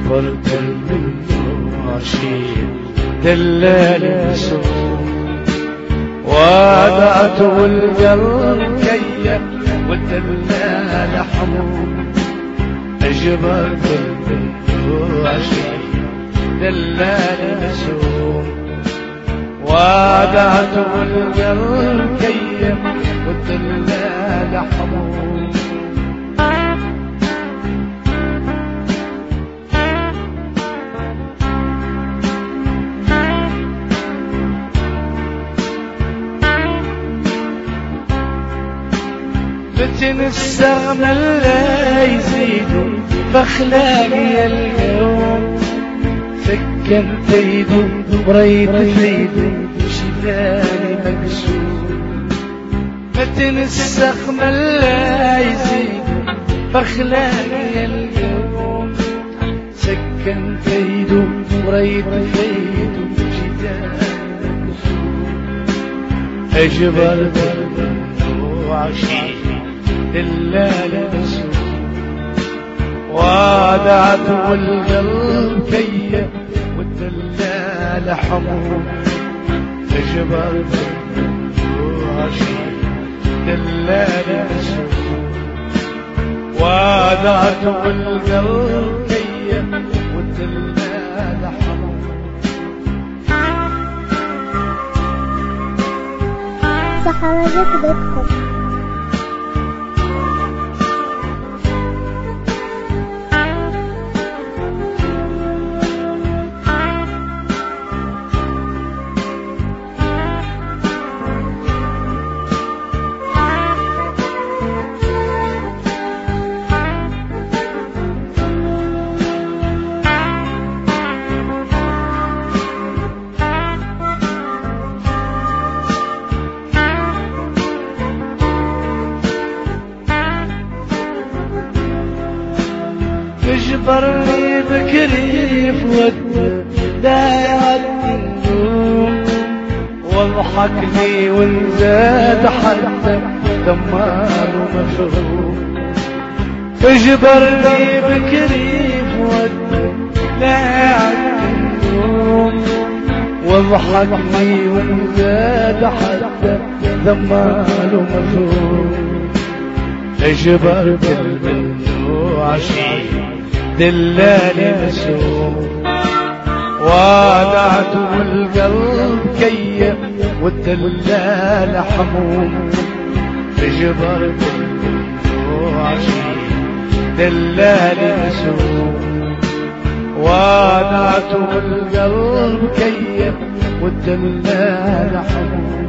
اجبرت الماشي دلالي مسوم وادعت والقلب كيف والدلال حموم اجبرت الماشي دلالي مسوم وادعت والقلب كيف والدلال حموم فتن السهم لا يزيدوا بأخلاقي اليوم سكنت ايده وريت ايده شداني مكسور فتن السهم لا يزيدوا بأخلاقي اليوم سكنت ايده وريت ايده شداني مكسور اجبرت وعشيت دلال مسوم وادعت والقلب كيف والدلال حموم اجبرت وعشيت دلال مسوم وادعت والقلب كيف والدلال حموم صحراء.com اجبرني بكريف ود لا يعدي النوم واضحك لي وانزاد حتى دمار ومفهوم اجبرني بكريف ود لا يعدي النوم واضحك لي وانزاد حتى دمار ومفهوم اجبرت المنو عشيق دلالي مسوم وادعت والقلب كيف والدلال حموم اجبرت عشيق دلالي مسوم وادعت والقلب كيف والدلال حموم